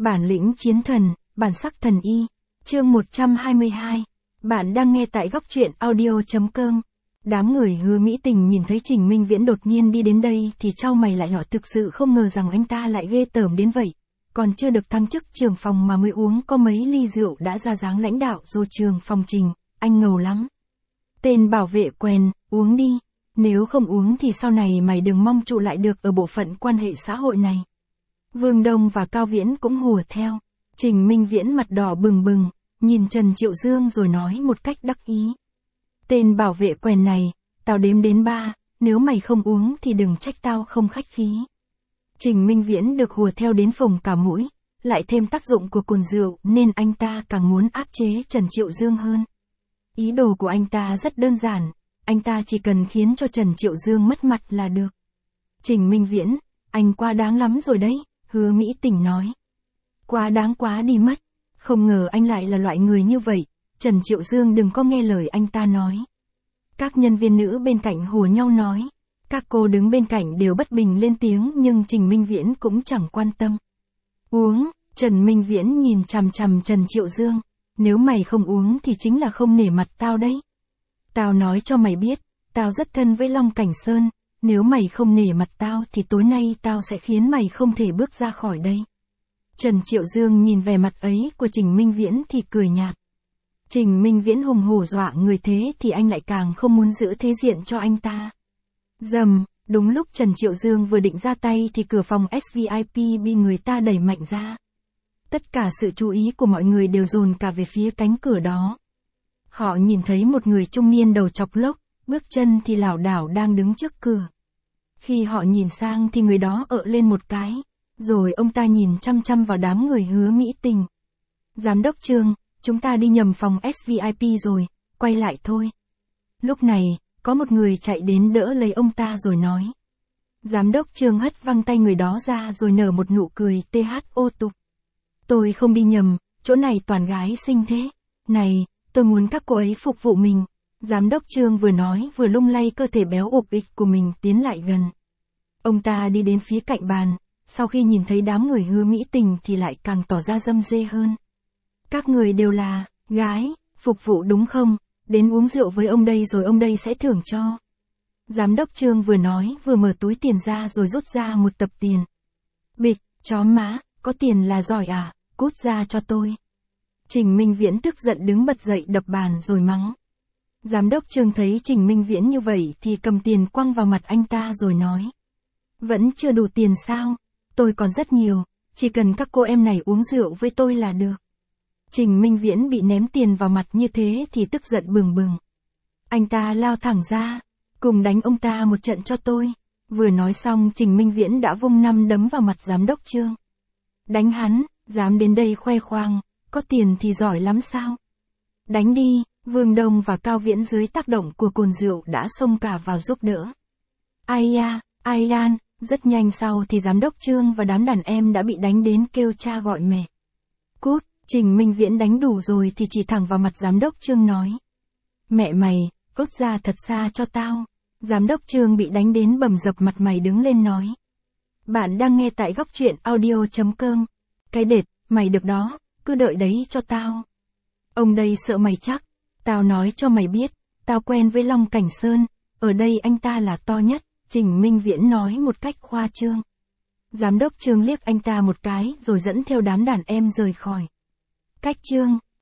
Bản lĩnh chiến thần, bản sắc thần y. Chương 122. Bạn đang nghe tại góc truyện audio.com. Đám người Hứa Mỹ Tình nhìn thấy Trình Minh Viễn đột nhiên đi đến đây thì chau mày lại nhỏ, thực sự không ngờ rằng anh ta lại ghê tởm đến vậy. Còn chưa được thăng chức trưởng phòng mà mới uống có mấy ly rượu đã ra dáng lãnh đạo rồi trưởng phòng Trình, anh ngầu lắm. Tên bảo vệ quèn, uống đi. Nếu không uống thì sau này mày đừng mong trụ lại được ở bộ phận quan hệ xã hội này. Vương Đông và Cao Viễn cũng hùa theo. Trình Minh Viễn mặt đỏ bừng bừng, nhìn Trần Triệu Dương rồi nói một cách đắc ý. Tên bảo vệ quèn này, tao đếm đến 3, nếu mày không uống thì đừng trách tao không khách khí. Trình Minh Viễn được hùa theo đến phồng cả mũi, lại thêm tác dụng của cồn rượu nên anh ta càng muốn áp chế Trần Triệu Dương hơn. Ý đồ của anh ta rất đơn giản, anh ta chỉ cần khiến cho Trần Triệu Dương mất mặt là được. Trình Minh Viễn, anh quá đáng lắm rồi đấy, Hứa Mỹ Tình nói. Quá đáng quá đi mất, không ngờ anh lại là loại người như vậy, Trần Triệu Dương đừng có nghe lời anh ta nói. Các nhân viên nữ bên cạnh hùa nhau nói, các cô đứng bên cạnh đều bất bình lên tiếng nhưng Trình Minh Viễn cũng chẳng quan tâm. Uống, Trần Minh Viễn nhìn chằm chằm Trần Triệu Dương, nếu mày không uống thì chính là không nể mặt tao đấy. Tao nói cho mày biết, tao rất thân với Long Cảnh Sơn, nếu mày không nể mặt tao thì tối nay tao sẽ khiến mày không thể bước ra khỏi đây. Trần Triệu Dương nhìn vẻ mặt ấy của Trình Minh Viễn thì cười nhạt. Trình Minh Viễn hùng hổ dọa người thế thì anh lại càng không muốn giữ thế diện cho anh ta. Dầm, đúng lúc Trần Triệu Dương vừa định ra tay thì cửa phòng SVIP bị người ta đẩy mạnh ra. Tất cả sự chú ý của mọi người đều dồn cả về phía cánh cửa đó. Họ nhìn thấy một người trung niên đầu chọc lốc, bước chân thì lảo đảo đang đứng trước cửa. Khi họ nhìn sang thì người đó ợ lên một cái, rồi ông ta nhìn chăm chăm vào đám người Hứa Mỹ Tình. Giám đốc Trương, chúng ta đi nhầm phòng SVIP rồi, quay lại thôi. Lúc này, có một người chạy đến đỡ lấy ông ta rồi nói. Giám đốc Trương hất văng tay người đó ra rồi nở một nụ cười THO tục. Tôi không đi nhầm, chỗ này toàn gái xinh thế. Này, tôi muốn các cô ấy phục vụ mình. Giám đốc Trương vừa nói vừa lung lay cơ thể béo ộp ịch của mình tiến lại gần. Ông ta đi đến phía cạnh bàn, sau khi nhìn thấy đám người Hứa Mỹ Tình thì lại càng tỏ ra răm rê hơn. Các người đều là gái, phục vụ đúng không? Đến uống rượu với ông đây rồi ông đây sẽ thưởng cho. Giám đốc Trương vừa nói vừa mở túi tiền ra rồi rút ra một tập tiền. Bịch, chó má, có tiền là giỏi à, cút ra cho tôi. Trình Minh Viễn tức giận đứng bật dậy đập bàn rồi mắng. Giám đốc Trương thấy Trình Minh Viễn như vậy thì cầm tiền quăng vào mặt anh ta rồi nói. Vẫn chưa đủ tiền sao? Tôi còn rất nhiều, chỉ cần các cô em này uống rượu với tôi là được. Trình Minh Viễn bị ném tiền vào mặt như thế thì tức giận bừng bừng. Anh ta lao thẳng ra, cùng đánh ông ta một trận cho tôi. Vừa nói xong Trình Minh Viễn đã vung 5 đấm vào mặt giám đốc Trương. Đánh hắn, dám đến đây khoe khoang, có tiền thì giỏi lắm sao? Đánh đi, Vương Đông và Cao Viễn dưới tác động của cồn rượu đã xông cả vào giúp đỡ. Ai an, rất nhanh sau thì giám đốc Trương và đám đàn em đã bị đánh đến kêu cha gọi mẹ. Cút, Trình Minh Viễn đánh đủ rồi thì chỉ thẳng vào mặt giám đốc Trương nói. Mẹ mày, cút ra thật xa cho tao. Giám đốc Trương bị đánh đến bầm dập mặt mày đứng lên nói. Bạn đang nghe tại góc truyện audio.com. Cái đệt, mày được đó, cứ đợi đấy cho tao. Ông đây sợ mày chắc, tao nói cho mày biết, tao quen với Long Cảnh Sơn, ở đây anh ta là to nhất, Trình Minh Viễn nói một cách khoa trương. Giám đốc Trương liếc anh ta một cái rồi dẫn theo đám đàn em rời khỏi. Cách Trương,